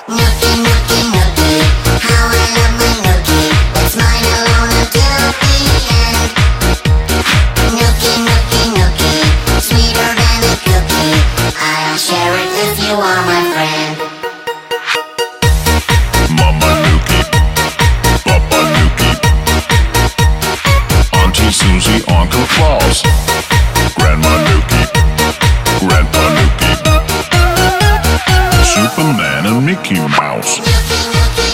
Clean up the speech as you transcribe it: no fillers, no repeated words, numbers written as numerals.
Nookie, nookie, nookie, how I love my nookie. It's mine alone until the end. Nookie, nookie, nookie, sweeter than a cookie. I'll share it if you are my friend. Mama Nookie, Papa Nookie, Auntie Susie, Uncle Claus, Grandma Nookie, Grandpa Nookie, Superman and Mickey Mouse. Nookie, nookie.